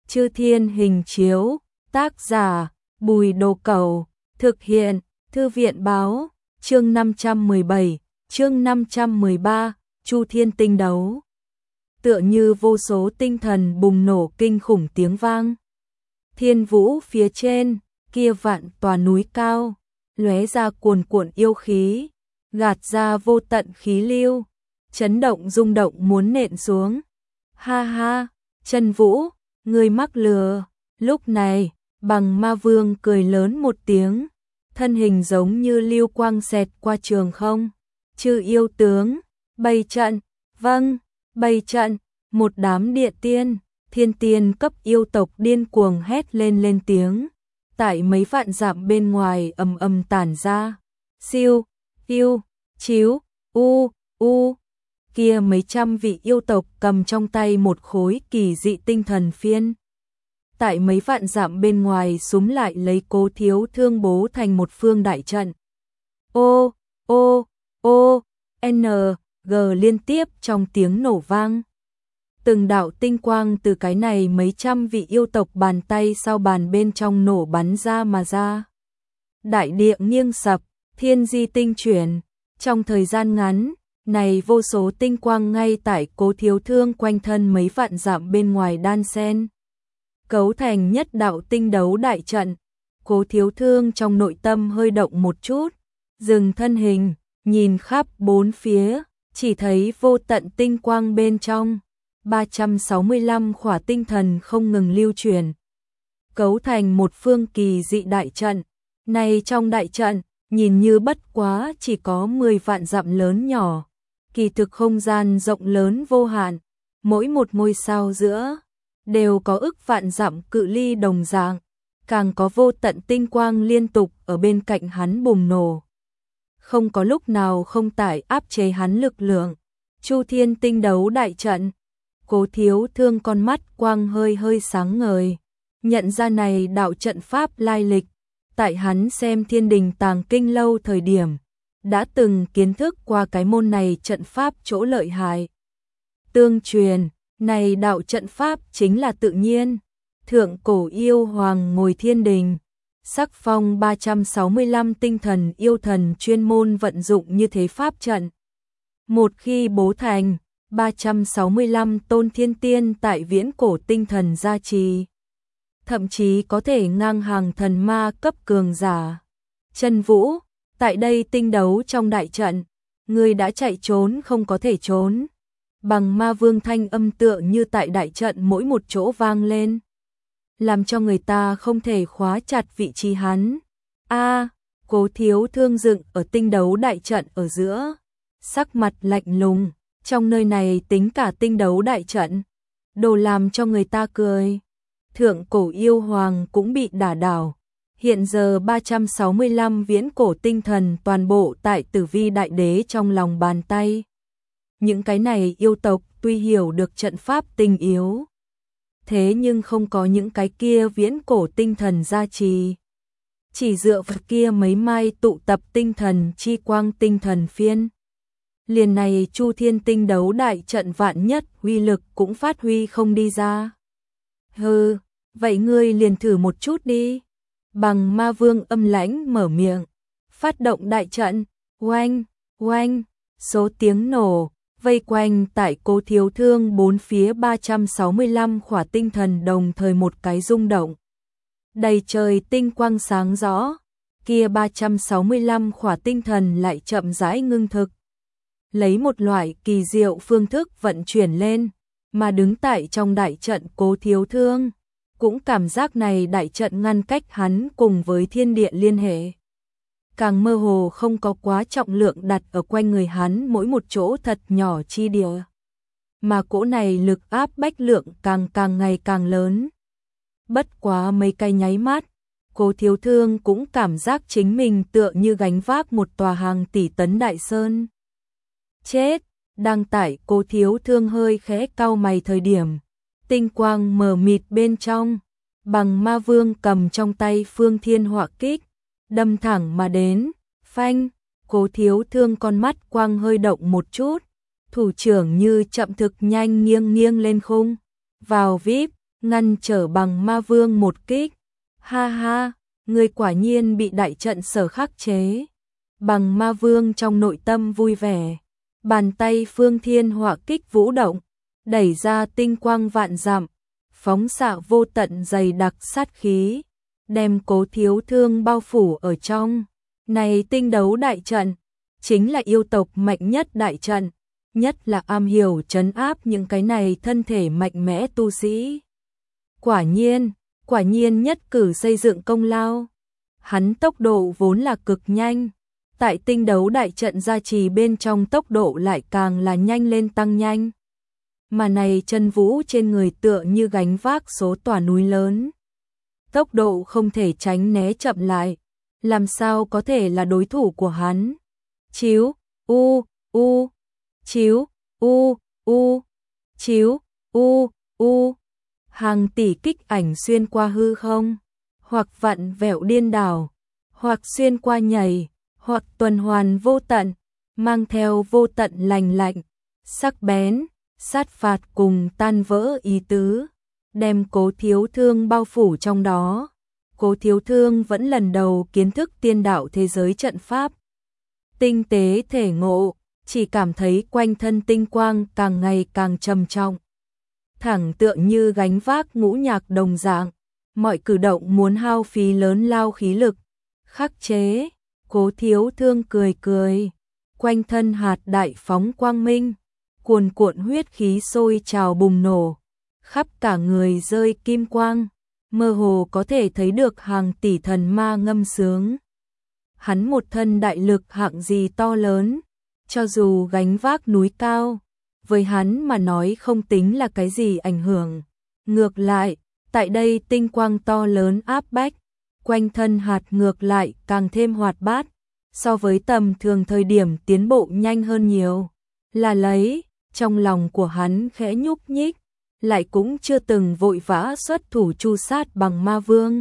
Chư Thiên hình chiếu, tác giả, Bùi Đồ Cẩu, thực hiện, Thư viện báo, chương 517, chương 513, Chu Thiên tinh đấu. Tựa như vô số tinh thần bùng nổ kinh khủng tiếng vang. Thiên vũ phía trên, kia vạn tòa núi cao, lóe ra cuồn cuộn yêu khí, gạt ra vô tận khí lưu, chấn động rung động muốn nện xuống. Ha ha, Chân Vũ, ngươi mắc lừa. Lúc này, Bằng Ma Vương cười lớn một tiếng, thân hình giống như lưu quang xẹt qua trường không. Chư yêu tướng, bày trận, vâng, bày trận, một đám địa tiên, thiên tiên cấp yêu tộc điên cuồng hét lên tiếng. Tại mấy vạn dặm bên ngoài ầm ầm tản ra. Siêu, yêu, chiếu, u. Kia mấy trăm vị yêu tộc cầm trong tay một khối kỳ dị tinh thần phiên. Tại mấy vạn dặm bên ngoài súm lại lấy Cố Thiếu Thương bố thành một phương đại trận. N, G liên tiếp trong tiếng nổ vang. Từng đạo tinh quang từ cái này mấy trăm vị yêu tộc bàn tay sau bàn bên trong nổ bắn ra mà ra. Đại địa nghiêng sập, thiên di tinh chuyển. Trong thời gian ngắn, này vô số tinh quang ngay tại Cố Thiếu Thương quanh thân mấy vạn dặm bên ngoài đan sen, cấu thành nhất đạo tinh đấu đại trận. Cố Thiếu Thương trong nội tâm hơi động một chút, dừng thân hình, nhìn khắp bốn phía, chỉ thấy vô tận tinh quang bên trong, 365 khỏa tinh thần không ngừng lưu truyền, cấu thành một phương kỳ dị đại trận. Này trong đại trận, nhìn như bất quá chỉ có 10 vạn dặm lớn nhỏ, kỳ thực không gian rộng lớn vô hạn, mỗi một ngôi sao giữa đều có ức vạn dặm cự ly đồng dạng, càng có vô tận tinh quang liên tục ở bên cạnh hắn bùng nổ. Không có lúc nào không tải áp chế hắn lực lượng. Chu Thiên tinh đấu đại trận. Cố Thiếu Thương con mắt quang hơi sáng ngời, nhận ra này đạo trận pháp lai lịch. Tại hắn xem Thiên Đình Tàng Kinh lâu thời điểm, đã từng kiến thức qua cái môn này trận pháp chỗ lợi hại. Tương truyền, này đạo trận pháp chính là tự nhiên. Thượng cổ yêu hoàng ngồi thiên đình, sắc phong 365 tinh thần yêu thần chuyên môn vận dụng như thế pháp trận. Một khi bố thành, 365 tôn thiên tiên tại viễn cổ tinh thần gia trì, thậm chí có thể ngang hàng thần ma cấp cường giả. Chân Vũ, tại đây tinh đấu trong đại trận, ngươi đã chạy trốn không có thể trốn. Bằng Ma Vương thanh âm tựa như tại đại trận mỗi một chỗ vang lên, làm cho người ta không thể khóa chặt vị trí hắn. Cố Thiếu Thương dựng ở tinh đấu đại trận ở giữa, sắc mặt lạnh lùng, trong nơi này tính cả tinh đấu đại trận, đồ làm cho người ta cười. Thượng cổ yêu hoàng cũng bị đả đảo. Hiện giờ 365 viễn cổ tinh thần toàn bộ tại Tử Vi Đại Đế trong lòng bàn tay. Những cái này yêu tộc tuy hiểu được trận pháp tinh yếu, thế nhưng không có những cái kia viễn cổ tinh thần gia trì. Chỉ dựa vào kia mấy mai tụ tập tinh thần chi quang tinh thần phiên, liền này Chu Thiên tinh đấu đại trận vạn nhất uy lực cũng phát huy không đi ra. Hừ, vậy ngươi liền thử một chút đi. Bằng Ma Vương âm lãnh mở miệng, phát động đại trận. Oanh, oanh, số tiếng nổ vây quanh tại Cố Thiếu Thương bốn phía 365 khỏa tinh thần đồng thời một cái rung động. Đầy trời tinh quang sáng rõ, kia 365 khỏa tinh thần lại chậm rãi ngưng thực, lấy một loại kỳ diệu phương thức vận chuyển lên, mà đứng tại trong đại trận Cố Thiếu Thương cũng cảm giác này đại trận ngăn cách hắn cùng với thiên địa liên hệ. Càng mơ hồ không có quá trọng lượng đặt ở quanh người hắn mỗi một chỗ thật nhỏ chi địa. Mà cỗ này lực áp bách lượng càng ngày càng lớn. Bất quá mấy cái nháy mắt, Cố Thiếu Thương cũng cảm giác chính mình tựa như gánh vác một tòa hàng tỷ tấn đại sơn. Chết, đang tại Cố Thiếu Thương hơi khẽ cau mày thời điểm, tinh quang mờ mịt bên trong, Bằng Ma Vương cầm trong tay Phương Thiên Họa Kích, đâm thẳng mà đến. Phanh, Cố Thiếu Thương con mắt quang hơi động một chút, thủ trưởng như chậm thực nhanh nghiêng lên khung, vào vip, ngăn trở bằng ma vương một kích. Ha ha, người quả nhiên bị đại trận sở khắc chế. Bằng ma vương trong nội tâm vui vẻ, bàn tay phương thiên hỏa kích vũ động, đẩy ra tinh quang vạn dặm, phóng xạ vô tận dày đặc sát khí, đem Cố Thiếu Thương bao phủ ở trong. Này tinh đấu đại trận, chính là yêu tộc mạnh nhất đại trận, nhất là am hiểu trấn áp những cái này thân thể mạnh mẽ tu sĩ. Quả nhiên nhất cử xây dựng công lao. Hắn tốc độ vốn là cực nhanh, tại tinh đấu đại trận gia trì bên trong tốc độ lại càng là nhanh lên tăng nhanh. Mà này chân vũ trên người tựa như gánh vác số tòa núi lớn. Tốc độ không thể tránh né chậm lại, làm sao có thể là đối thủ của hắn. Chiếu, chiếu, chiếu, hàng tỷ kích ảnh xuyên qua hư không, hoặc vặn vẹo điên đảo, hoặc xuyên qua nhảy, hoặc tuần hoàn vô tận, mang theo vô tận lành lạnh, sắc bén, sát phạt cùng tan vỡ ý tứ, đem Cố Thiếu Thương bao phủ trong đó. Cố Thiếu Thương vẫn lần đầu kiến thức tiên đạo thế giới trận pháp. Tinh tế thể ngộ, chỉ cảm thấy quanh thân tinh quang càng ngày càng trầm trọng. Thẳng tựa như gánh vác ngũ nhạc đồng dạng, mọi cử động muốn hao phí lớn lao khí lực. Khắc chế, Cố Thiếu Thương cười cười, quanh thân hạt đại phóng quang minh, cuồn cuộn huyết khí sôi trào bùng nổ, khắp cả người rơi kim quang, mơ hồ có thể thấy được hàng tỷ thần ma ngâm sướng. Hắn một thân đại lực hạng gì to lớn, cho dù gánh vác núi cao, với hắn mà nói không tính là cái gì ảnh hưởng. Ngược lại, tại đây tinh quang to lớn áp bách, quanh thân hạt ngược lại càng thêm hoạt bát, so với tầm thường thời điểm tiến bộ nhanh hơn nhiều. Là lấy, trong lòng của hắn khẽ nhúc nhích, lại cũng chưa từng vội vã xuất thủ tru sát bằng ma vương.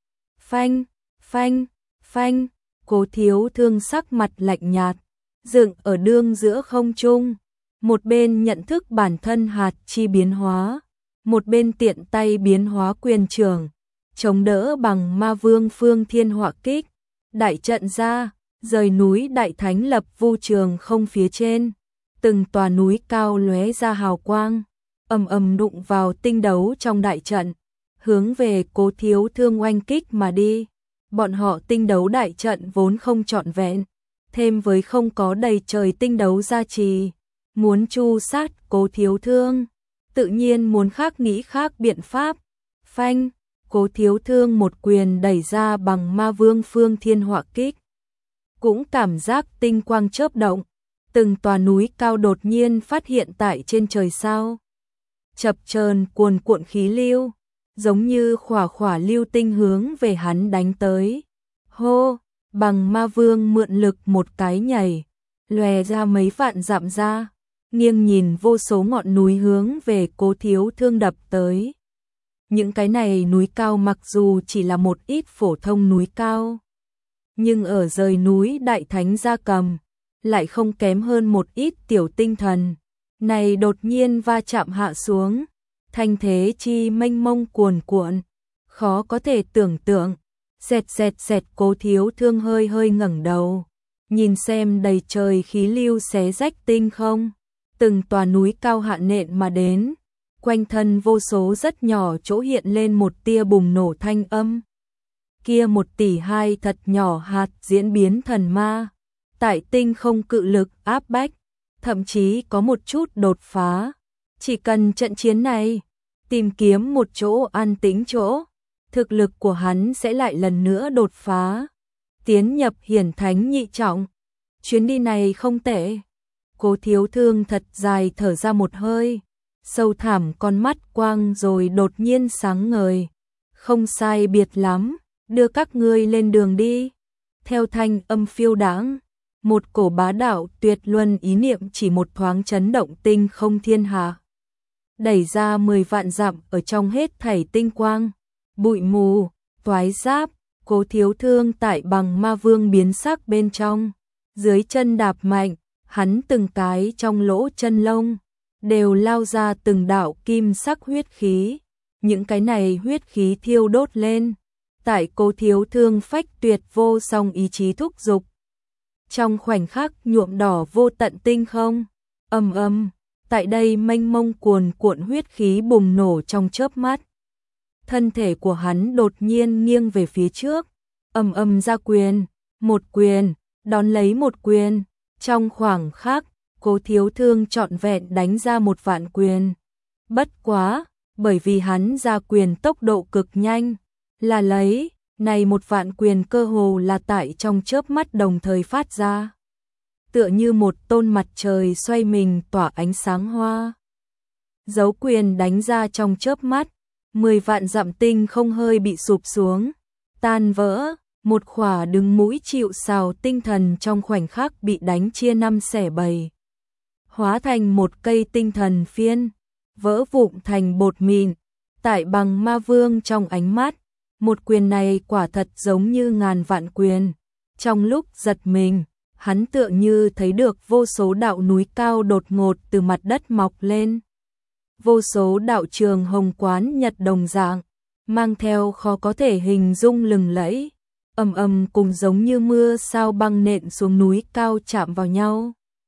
Phanh, phanh, phanh, Cố Thiếu Thương sắc mặt lạnh nhạt, dựng ở đương giữa không trung, một bên nhận thức bản thân hạt chi biến hóa, một bên tiện tay biến hóa quyền trường, chống đỡ bằng ma vương phương thiên hỏa kích, đại trận ra, rời núi đại thánh lập vu trường không phía trên, từng tòa núi cao lóe ra hào quang, ầm ầm đụng vào tinh đấu trong đại trận, hướng về Cố Thiếu Thương oanh kích mà đi. Bọn họ tinh đấu đại trận vốn không trọn vẹn, thêm với không có đầy trời tinh đấu gia trì, muốn tru sát Cố Thiếu Thương, tự nhiên muốn nghĩ khác biện pháp. Phanh, Cố Thiếu Thương một quyền đẩy ra bằng ma vương phương thiên hỏa kích. Cũng cảm giác tinh quang chớp động, từng tòa núi cao đột nhiên phát hiện tại trên trời sao. Chập chờn cuồn cuộn khí lưu, giống như khỏa khỏa lưu tinh hướng về hắn đánh tới. Hô, bằng ma vương mượn lực một cái nhảy, lòe ra mấy vạn dặm ra, nghiêng nhìn vô số ngọn núi hướng về Cố Thiếu Thương đập tới. Những cái này núi cao mặc dù chỉ là một ít phổ thông núi cao, nhưng ở rời núi đại thánh gia cầm, lại không kém hơn một ít tiểu tinh thần. Này đột nhiên va chạm hạ xuống, thanh thế chi mênh mông cuồn cuộn, khó có thể tưởng tượng. Xẹt xẹt xẹt, Cố Thiếu Thương hơi hơi ngẩng đầu, nhìn xem đầy trời khí lưu xé rách tinh không, từng tòa núi cao hạ nện mà đến, quanh thân vô số rất nhỏ chỗ hiện lên một tia bùng nổ thanh âm. Kia 1 tỷ 2 thật nhỏ hạt diễn biến thần ma, tại tinh không cự lực áp bách, thậm chí có một chút đột phá. Chỉ cần trận chiến này, tìm kiếm một chỗ an tĩnh chỗ, thực lực của hắn sẽ lại lần nữa đột phá, tiến nhập hiển thánh nhị trọng. Chuyến đi này không tệ. Cố Thiếu Thương thật dài thở ra một hơi, sâu thẳm con mắt quang rồi đột nhiên sáng ngời. Không sai biệt lắm, đưa các ngươi lên đường đi. Theo thanh âm phiêu đãng, một cổ bá đạo tuyệt luân ý niệm chỉ một thoáng chấn động tinh không thiên hạ, đẩy ra 10 vạn dặm ở trong hết thảy tinh quang, bụi mù, toái giáp. Cố Thiếu Thương tại bằng ma vương biến sắc bên trong, dưới chân đạp mạnh, hắn từng cái trong lỗ chân lông đều lao ra từng đạo kim sắc huyết khí, những cái này huyết khí thiêu đốt lên, tại Cố Thiếu Thương phách tuyệt vô song ý chí thúc giục. Trong khoảnh khắc nhuộm đỏ vô tận tinh không, ầm ầm, tại đây mênh mông cuồn cuộn huyết khí bùng nổ trong chớp mắt. Thân thể của hắn đột nhiên nghiêng về phía trước, ầm ầm ra quyền, một quyền, đón lấy một quyền, trong khoảng khắc, Cố Thiếu Thương trọn vẹn đánh ra 1.000 quyền. Bất quá, bởi vì hắn ra quyền tốc độ cực nhanh, là lấy, này 1.000 quyền cơ hồ là tại trong chớp mắt đồng thời phát ra. Tựa như một tôn mặt trời xoay mình tỏa ánh sáng hoa. Dấu quyền đánh ra trong chớp mắt, 10.000 dặm tinh không hơi bị sụp xuống, tan vỡ, một khỏa đứng mũi chịu sào tinh thần trong khoảnh khắc bị đánh chia 5 xẻ 7. Hóa thành một cây tinh thần phiên, vỡ vụn thành bột mịn, tại Bằng Ma Vương trong ánh mắt, một quyền này quả thật giống như ngàn vạn quyền. Trong lúc giật mình, hắn tựa như thấy được vô số đạo núi cao đột ngột từ mặt đất mọc lên. Vô số đạo trường hồng quán nhật đồng dạng, mang theo khó có thể hình dung lừng lẫy, ầm ầm cùng giống như mưa sao băng nện xuống núi cao chạm vào nhau.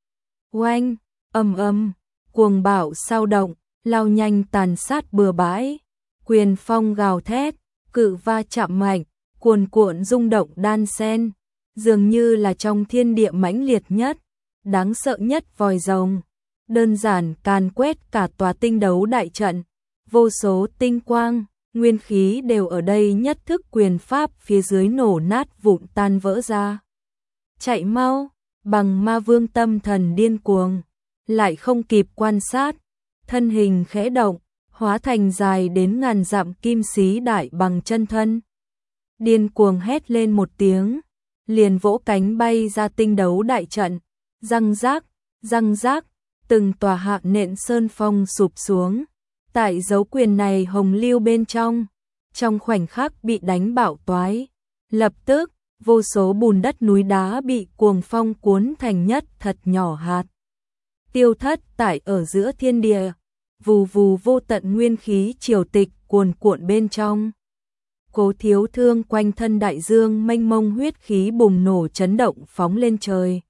Oanh, ầm ầm, cuồng bạo sao động, lao nhanh tàn sát bừa bãi, quyền phong gào thét, cự va chạm mạnh, cuồn cuộn rung động đan xen, dường như là trong thiên địa mãnh liệt nhất, đáng sợ nhất vòi rồng, đơn giản càn quét cả tòa tinh đấu đại trận, vô số tinh quang, nguyên khí đều ở đây nhất thức quyền pháp phía dưới nổ nát vụn tan vỡ ra. Chạy mau, Bằng Ma Vương tâm thần điên cuồng, lại không kịp quan sát, thân hình khẽ động, hóa thành dài đến ngàn dặm kim xí đại bằng chân thân. Điên cuồng hét lên một tiếng, liền vỗ cánh bay ra tinh đấu đại trận, răng rác, từng tòa hạ nện sơn phong sụp xuống. Tại dấu quyền này hồng lưu bên trong khoảnh khắc bị đánh bạo toái. Lập tức, vô số bùn đất núi đá bị cuồng phong cuốn thành nhất thật nhỏ hạt. Tiêu thất tại ở giữa thiên địa, vù vù vô tận nguyên khí triều tịch cuồn cuộn bên trong. Cố Thiếu Thương quanh thân đại dương mênh mông huyết khí bùng nổ chấn động phóng lên trời.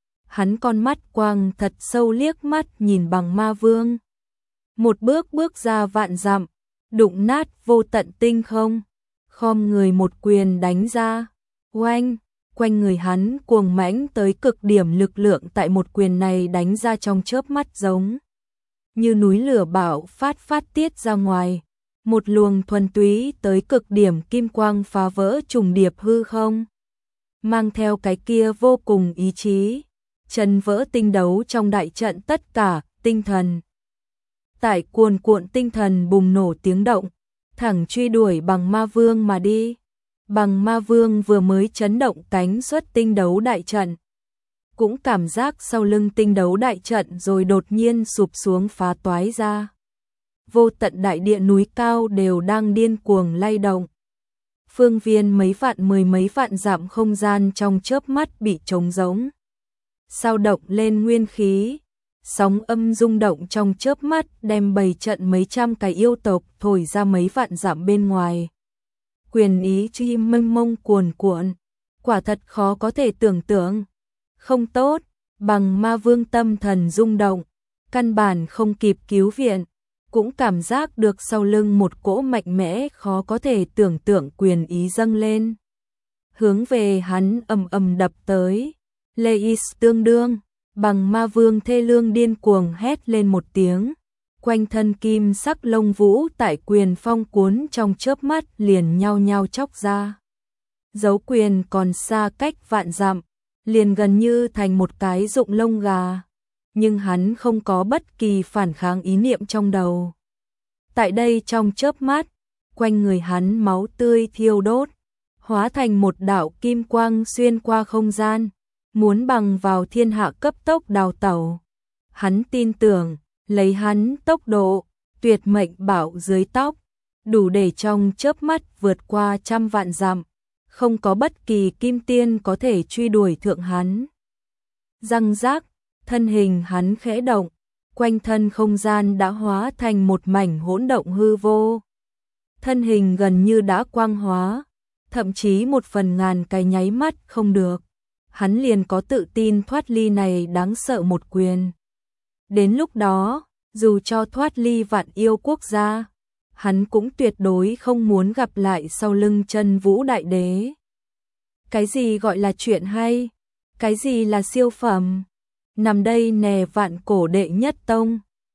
Hắn con mắt quang thật sâu liếc mắt nhìn Bằng Ma Vương. Một bước bước ra vạn dặm, đụng nát vô tận tinh không, khom người một quyền đánh ra. Oanh, quanh người hắn cuồng mãnh tới cực điểm lực lượng tại một quyền này đánh ra trong chớp mắt giống như núi lửa bạo phát tiết ra ngoài. Một luồng thuần túy tới cực điểm kim quang phá vỡ trùng điệp hư không, mang theo cái kia vô cùng ý chí, chấn vỡ tinh đấu trong đại trận tất cả tinh thần. Tại cuồn cuộn tinh thần bùng nổ tiếng động, thẳng truy đuổi Bằng Ma Vương mà đi. Bằng Ma Vương vừa mới chấn động cánh xuất tinh đấu đại trận, cũng cảm giác sau lưng tinh đấu đại trận rồi đột nhiên sụp xuống phá toái ra. Vô tận đại địa núi cao đều đang điên cuồng lay động. Phương viên mười mấy vạn dặm không gian trong chớp mắt bị trống rỗng. Sao động lên nguyên khí, sóng âm rung động trong chớp mắt đem bầy trận mấy trăm cái yêu tộc thổi ra mấy vạn dặm bên ngoài. Quyền ý chi mênh mông cuồn cuộn, quả thật khó có thể tưởng tượng. Không tốt, Bằng Ma Vương tâm thần rung động, căn bản không kịp cứu viện, cũng cảm giác được sau lưng một cỗ mạnh mẽ khó có thể tưởng tượng quyền ý dâng lên. Hướng về hắn ầm ầm đập tới, Leis tương đương, Bằng Ma Vương thê lương điên cuồng hét lên một tiếng. Quanh thân kim sắc lông vũ tại quyền phong cuốn trong chớp mắt liền nhao nhao chóc ra. Dấu quyền còn xa cách vạn dặm, liền gần như thành một cái rụng lông gà. Nhưng hắn không có bất kỳ phản kháng ý niệm trong đầu. Tại đây trong chớp mắt, quanh người hắn máu tươi thiêu đốt, hóa thành một đạo kim quang xuyên qua không gian, muốn bằng vào thiên hạ cấp tốc đào tẩu. Hắn tin tưởng, lấy hắn tốc độ, tuyệt mệnh bảo dưới tóc, đủ để trong chớp mắt vượt qua trăm vạn dặm, không có bất kỳ kim tiên có thể truy đuổi thượng hắn. Răng rác, thân hình hắn khẽ động, quanh thân không gian đã hóa thành một mảnh hỗn động hư vô, thân hình gần như đã quang hóa, thậm chí 1/1000 cái nháy mắt không được. Hắn liền có tự tin thoát ly này đáng sợ một quyền. Đến lúc đó, dù cho thoát ly Vạn Yêu quốc gia, hắn cũng tuyệt đối không muốn gặp lại sau lưng Chân Vũ Đại Đế. Cái gì gọi là chuyện hay? Cái gì là siêu phẩm? Nằm đây nè, Vạn Cổ đệ nhất tông.